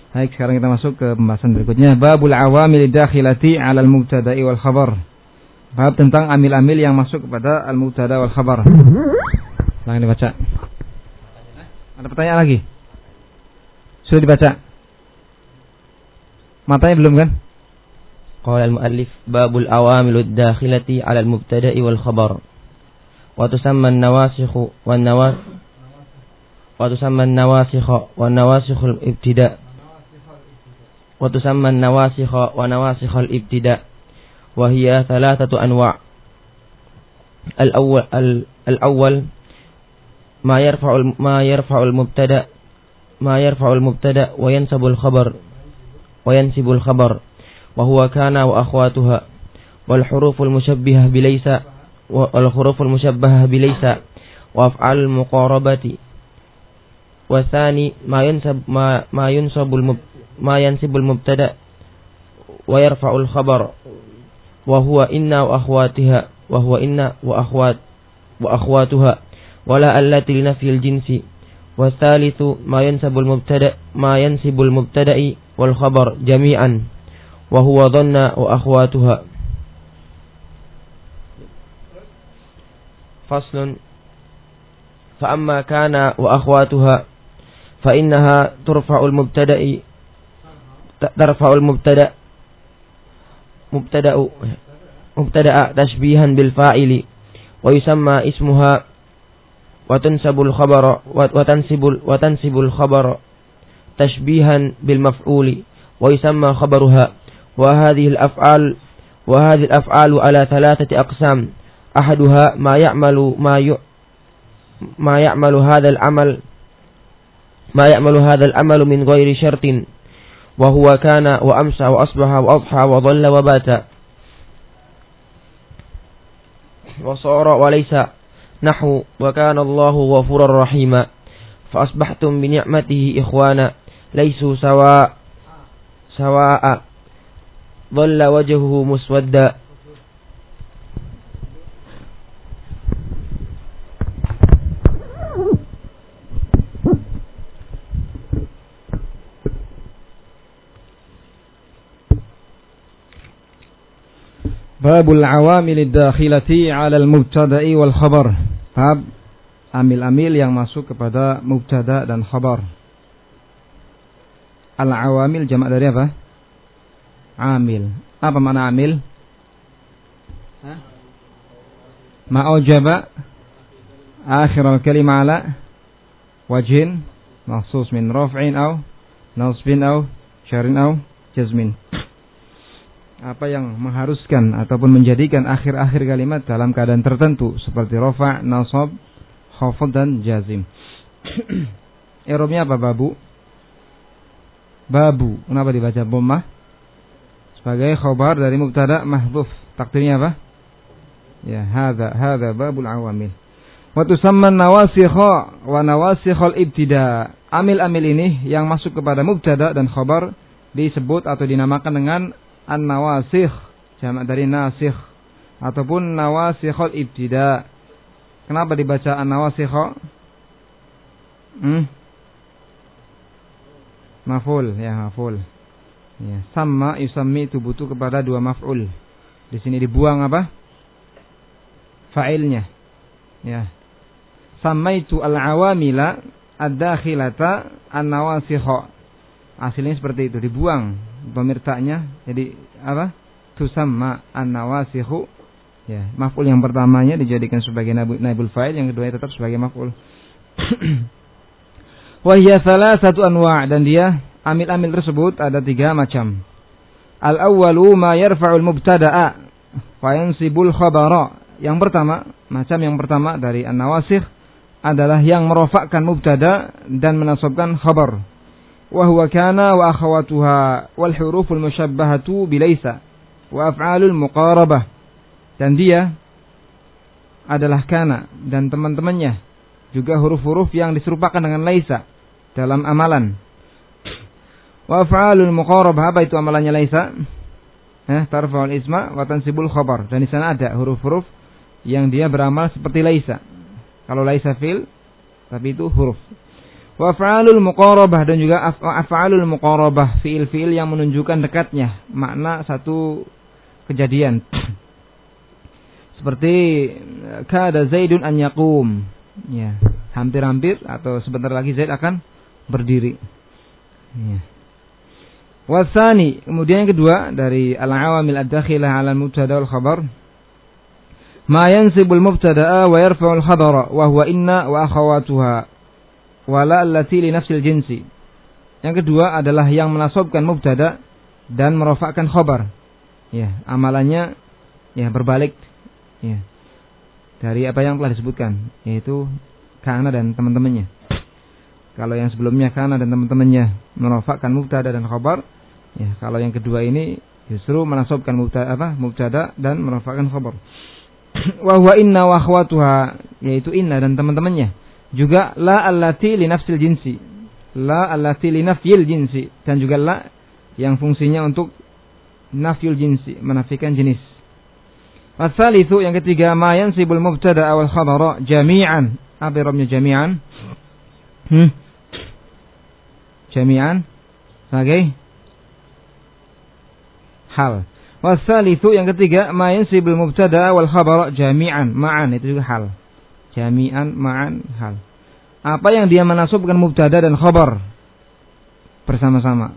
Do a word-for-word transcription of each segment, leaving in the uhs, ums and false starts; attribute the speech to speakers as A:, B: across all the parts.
A: Baik, sekarang kita masuk ke pembahasan berikutnya. Babul awamil dakhilati 'alal mubtada'i wal khabar. Bab tentang amil-amil yang masuk kepada al-mubtada wal khabar. Silahkan dibaca. Ada pertanyaan lagi? Sudah dibaca? Matanya belum kan?
B: Qala al-muallif babul awamil dakhilati 'alal mubtada'i wal khabar. Wa tusamma an-nawasikh wan nawas wa tusamma an-nawasikh wan nawasikh al-ibtida'. وتسمى النواسخ ونواسخ الابتداء وهي ثلاثة أنواع. الأول الأول ما يرفع ما يرفع المبتدأ ما يرفع المبتدأ وينسب الخبر وينسب الخبر وهو كان وأخواتها والحروف المشبهة بليس والحروف المشبهة بليس وأفعال المقاربة. والثاني ما ينسب ما ما ينسب المبتدأ ما ينسب المبتدأ ويرفع الخبر وهو إن وأخواتها وهو إن وأخوات وأخواتها ولا التي لنفي الجنس. والثالث ما ينسب المبتدأ ما ينسب المبتدأ والخبر جميعا وهو ظن وأخواتها. فصل. فأما كان وأخواتها فإنها ترفع المبتدأ ترفع المبتدأ مبتدأ مبتدأ تشبيها بالفاعل ويسمى اسمها وتنسب الخبر وتنسب وتنسب الخبر تشبيها بالمفعول ويسمى خبرها. وهذه الأفعال وهذه الأفعال على ثلاثة أقسام. أحدها ما يعمل ما ي ما يعمل هذا العمل ما يعمل هذا العمل من غير شرط وهو كان وأمسى وأصبح وأضحى وظل وبات وصار وليس نحو وكان الله غفورا رحيما فأصبحتم بنعمته إخوانا ليسوا سواء سواء ظل وجهه مسودا.
A: Babul awamil dakhilati 'alal mubtada'i wal khabar. Bab amil-amil yang masuk kepada mubtada dan khabar. Al awamil jamak dari apa? Amil. Apa makna amil? Hah? Ma ujaba akhir al-kalimah ala wajhin makhsus min raf'in aw nasbin aw syarrin aw jazmin. Apa yang mengharuskan ataupun menjadikan akhir-akhir kalimat dalam keadaan tertentu seperti rafa', nasab, khafd dan jazim. I'rabnya apa babu? Babu. Kenapa dibaca dhammah? Sebagai khabar dari mubtada mahdhuf. Takdirnya apa? Ya, hadza hadza babul awamil. Wa tusamma nawasikha wa nawasikhal ibtida. Amil-amil ini yang masuk kepada mubtada dan khabar disebut atau dinamakan dengan an-nawasikh, jamak dari nasikh ataupun nawasikhul ibtida. Kenapa dibaca an-nawasikh? Hmm? Maf'ul, ya maf'ul. Ya, sama yusammi itu butuh kepada dua maf'ul. Di sini dibuang apa? Fa'ilnya. Ya. Samaitu al-awamila ad-dakhilata an-nawasikh. Aslinya seperti itu, dibuang dhamir ta'nya jadi apa? Tusamma an-nawasikhu. Ya, maf'ul yang pertamanya dijadikan sebagai naibul fa'il, yang kedua tetap sebagai maf'ul. Wa hiya thalathatu anwa', dan dia amil-amil tersebut ada tiga macam. Al-awwalu ma yarfa'ul mubtada'a wa yansibul khabara. Yang pertama, macam yang pertama dari an-nawasikh adalah yang merofakkan mubtada dan menasabkan khabar. Wa huwa kana wa akhawatuha wal huruful musyabbahatu bilaisa wa af'alul muqarabah. Dan dia adalah kana dan teman-temannya, juga huruf-huruf yang diserupakan dengan laisa dalam amalan. Wa af'alul muqarabah, apa itu amalannya laisa? Eh, tarfa'ul isma wa tansibul khabar. Dan di sana ada huruf-huruf yang dia beramal seperti laisa. Kalau laisa fil, tapi itu huruf. Wa af'alul muqarabah, dan juga af'alul muqarabah, fiil-fiil yang menunjukkan dekatnya makna satu kejadian. Seperti kada Zaidun an yaqum. Ya, hampir-hampir atau sebentar lagi Zaid akan berdiri. Ya. Wasani, kemudian yang kedua dari al-awamil ad-dakhilah 'ala al-mubtada wal khabar. Ma yansibul mubtada'a wa yarfa'ul khabara wa huwa inna wa akhawatuha. Wala allati li nafsil jinsi. Yang kedua adalah yang menasabkan mubtada dan merafa'kan khabar. Ya, amalannya ya berbalik ya. Dari apa yang telah disebutkan, yaitu kana dan teman-temannya. Kalau yang sebelumnya kana dan teman-temannya merafa'kan mubtada dan khabar, ya kalau yang kedua ini justru menasabkan mubtada apa? Mubtada dan merafa'kan khabar. Wa huwa inna wa akhwatuha, yaitu inna dan teman-temannya. Juga la allati li nafsil jinsi, la allati li nafyil jinsi, dan juga la yang fungsinya untuk nafyul jinsi, menafikan jenis. Asal-itu yang ketiga, ma yansibul mubtada wal khabara jami'an. Apa romnya jami'an? Hmm. Jami'an sebagai hal. Wasal-itu yang ketiga, ma yansibul mubtada wal khabara jami'an, ma'an, itu juga hal. Jami'an ma'an hal. Apa yang dia menasabkan mubtada dan khabar bersama-sama.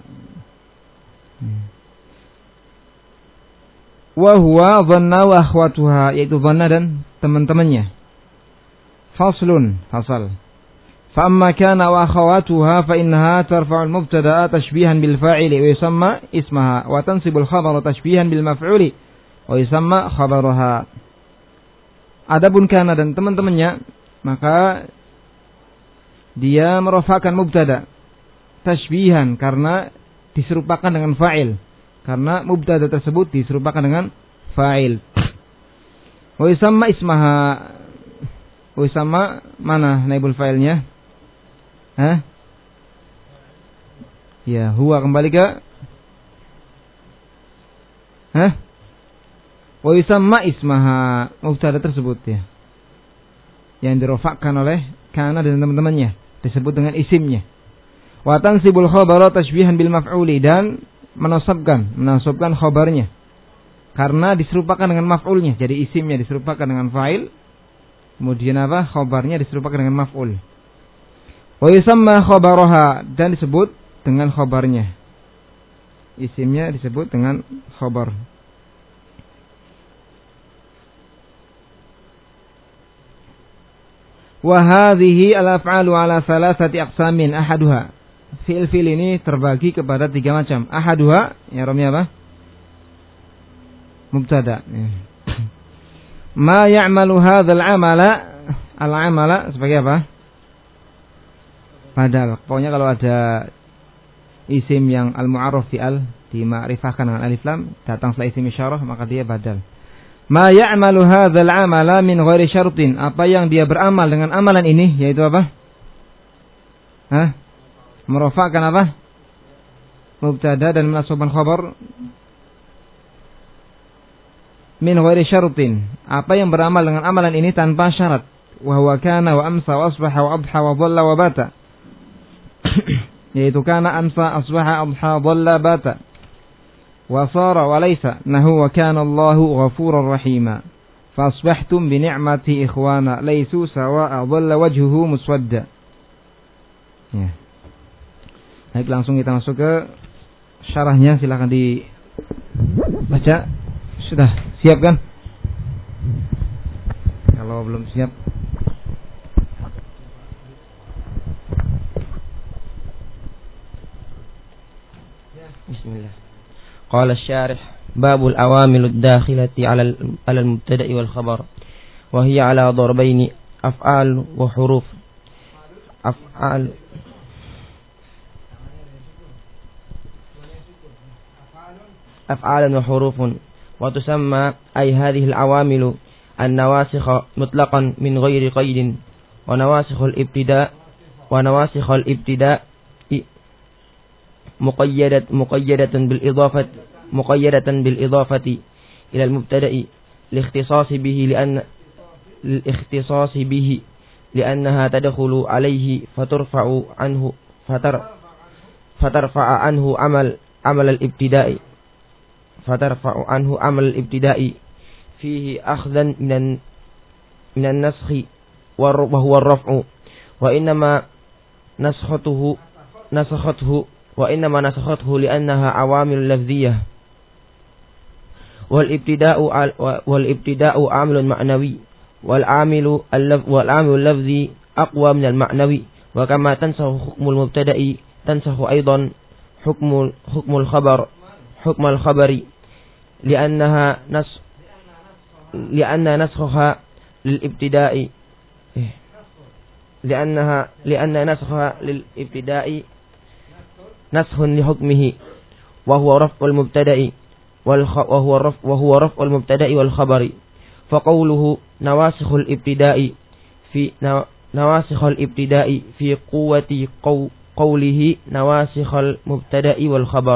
A: Wa huwa dhanna wa akhwatuha, yaitu dhanna dan teman-temannya. Faslun, fasal. Fa amma kana wa akhwatuha fa innaha tarfa'u al-mubtada'a tashbihan bil fa'ili wa yusamma ismaha wa tansibu al-khabara tashbihan bil maf'uli wa yusamma khabaraha. Adapun kana dan teman-temannya, maka dia merofakkan mubtada tashbihan karena diserupakan dengan fa'il, karena mubtada tersebut diserupakan dengan fa'il. Wa yusamma ismaha, wa yusamma mana naibul fa'ilnya? Hah? Ya, huwa kembali ke Hah? Wa yusamma ismaha, mubtada tersebut ya, yang dirofakkan oleh kana dan teman-temannya, disebut dengan isimnya. Wa tansibul khabara tashbihan bil maf'uli, dan menasabkan menasabkan khabarnya karena diserupakan dengan maf'ulnya. Jadi isimnya diserupakan dengan fa'il, kemudian apa? Khabarnya diserupakan dengan maf'ul. Wa yusamma khabaraha, dan disebut dengan khabarnya. Isimnya disebut dengan khabar. Wa hadhihi al-af'alu ala thalathati aqsamin ahaduha. Fi'il-fi'il ini terbagi kepada tiga macam. Ahaduha, ya romnya apa? Mubtada. Ma ya'malu hadzal amala, al-amala sebagai apa? Badal. Pokoknya kalau ada isim yang al-mu'arraf fi al dima'rifahkan dengan alif lam, datang setelah isim isyarah, maka dia badal. Ma ya'malu hadzal amala min ghairi syartin, apa yang dia beramal dengan amalan ini, yaitu apa? Hah? Merofakkan apa? Mubtada dan menasabkan khabar min ghairi syartin, apa yang beramal dengan amalan ini tanpa syarat. Wa huwa kana wa amsa wa asbaha wa adha wa dhalla wa bata. Yaitu kana, amsa, asbaha, adha, dhalla, bata. Wa sara wa laysa, nahu wa kana Allahu ghafurar rahima. Fa asbahtum bi ni'mati ikhwana, laysu sawa'a, dhalla wajhuhu muswadda. Ya. Baik, langsung kita masuk ke syarahnya, silakan dibaca. Sudah siap kan? Kalau belum siap,
B: bismillah. Qala asy-syarih babul awamilud dakhilati 'ala al-mubtada'i wal khabar wa hiya 'ala darbaini af'al wa huruf. Af'al af'alan wa hurufun wa tusamma ay hadhihi al-awamilu an-nawasikh mutlaqan min ghairi qaydin wa nawasikh al-ibtida' wa nawasikh al-ibtida' مقيدة مقيدة بالإضافة مقيدة بالإضافة إلى المبتدأ لاختصاص به لأن الاختصاص به لأنها تدخل عليه فترفع عنه فتر فترفع عنه عمل عمل الابتداء فترفع عنه عمل الابتداء فيه أخذا من من النسخ وهو الرفع وإنما نسخته نسخته وإنما نسخته لأنها عوامل لفظية والابتداء والابتداء عامل معنوي والعامل والعامل اللفظي أقوى من المعنوي وكما تنسخ حكم المبتدأ تنسخ أيضا حكم حكم الخبر حكم الخبر لأنها نسخ لأن نسخها للابتداء لأنها لأن نسخها للابتداء نسخ لحكمه وهو رفع المبتدأ وهو رفع وهو رفع المبتدأ والخبر فقوله نواسخ الابتداء في نواسخ الابتداء في قوة قوله نواسخ المبتدأ والخبر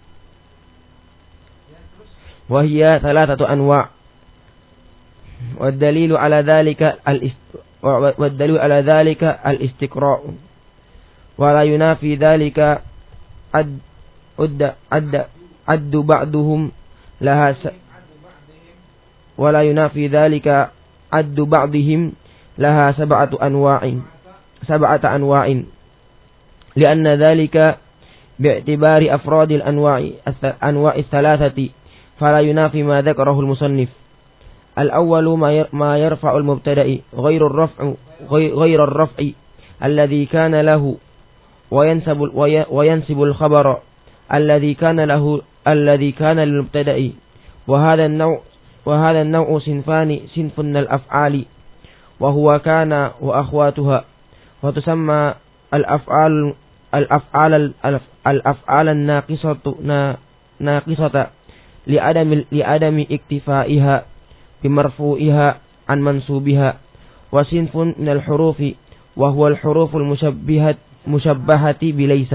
B: وهي ثلاثة أنواع والدليل على ذلك والدليل على ذلك الاستقراء ولا ينافي ذلك عد عد عد عد بعضهم لها س ولا ينافي ذلك عد بعضهم لها سبعة أنواع سبعة أنواع لأن ذلك باعتبار أفراد الأنواع أنواع الثلاثة فلا ينافي ما ذكره المصنف الأول ما يرفع المبتدأ غير الرفع غير الرفع الذي كان له وينسب وينسب الخبر الذي كان له الذي كان للمبتدأ وهذا النوع وهذا النوع صنفان صنف من الأفعال وهو كان وأخواتها وتسمى الأفعال الأفعال الأفعال الناقصة ناقصة لعدم لعدم اكتفائها بمرفوعها عن منصوبها وصنف من الحروف وهو الحروف المشبهة مشبهة بليس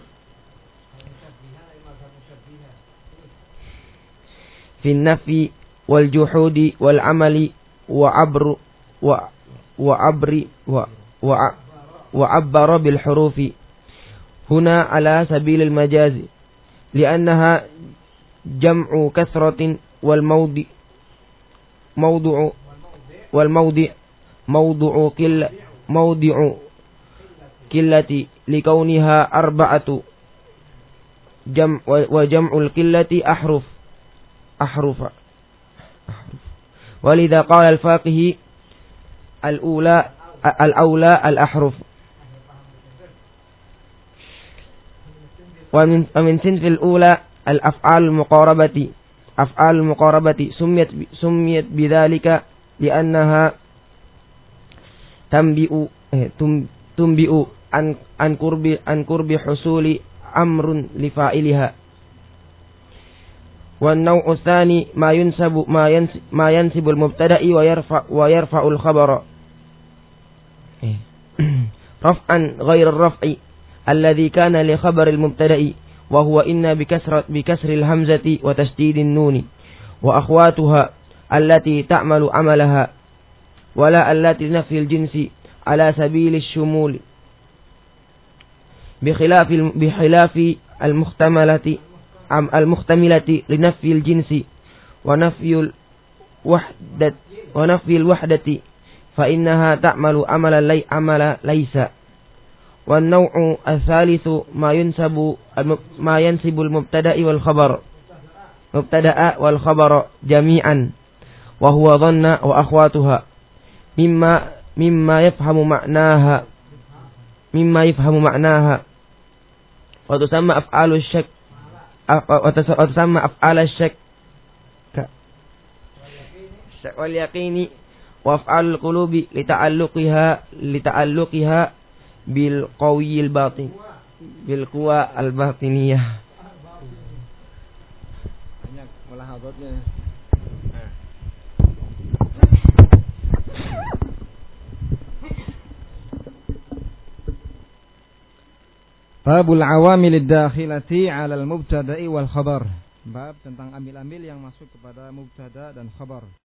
B: في النفي والجحود والعمل وعبر وعبر وعبر بالحروف هنا على سبيل المجاز لأنها جمع كثرة والموضع موضع والموضع موضع كل موضع قلة لكونها أربعة جمع وجمع القلة أحرف أحرف ولذا قال الفاقه الأولى الأولى الأحرف ومن ومن صنف الأولى الأفعال المقاربة أفعال المقاربة سميت سميت بذلك لأنها تنبئ تنبئ عن عن قرب عن قرب حصول أمر لفاعلها والنوع الثاني ما ينسب ما ينسب, ما ينسب المبتدأ ويرفع ويرفع الخبر رفعا غير الرفع الذي كان لخبر المبتدأ وهو إن بكسر بكسر الهمزة وتشديد النون وأخواتها التي تعمل عملها ولا التي نفي الجنس على سبيل الشمول بخلاف بخلاف المحتملة المحتملة لنفي الجنس ونفي الوحدة ونفي الوحدة فإنها تعمل عمل لي عمل ليس والنوع الثالث ما ينسب ما ينسب المبتدأ والخبر مبتدأ والخبر جميعا وهو ظن وأخواتها مما مما يفهم معناها مما يفهم معناها وتسمى أفعال الشك وتسمى أفعال الشك واليقين وأفعال القلوب لتعلقها لتعلقها بالقوي الباطن بالقوى الباطنية.
A: Babul awamil dakhilati 'ala al-mubtada'i wal khabar. Bab tentang amil-amil yang masuk kepada mubtada dan khabar.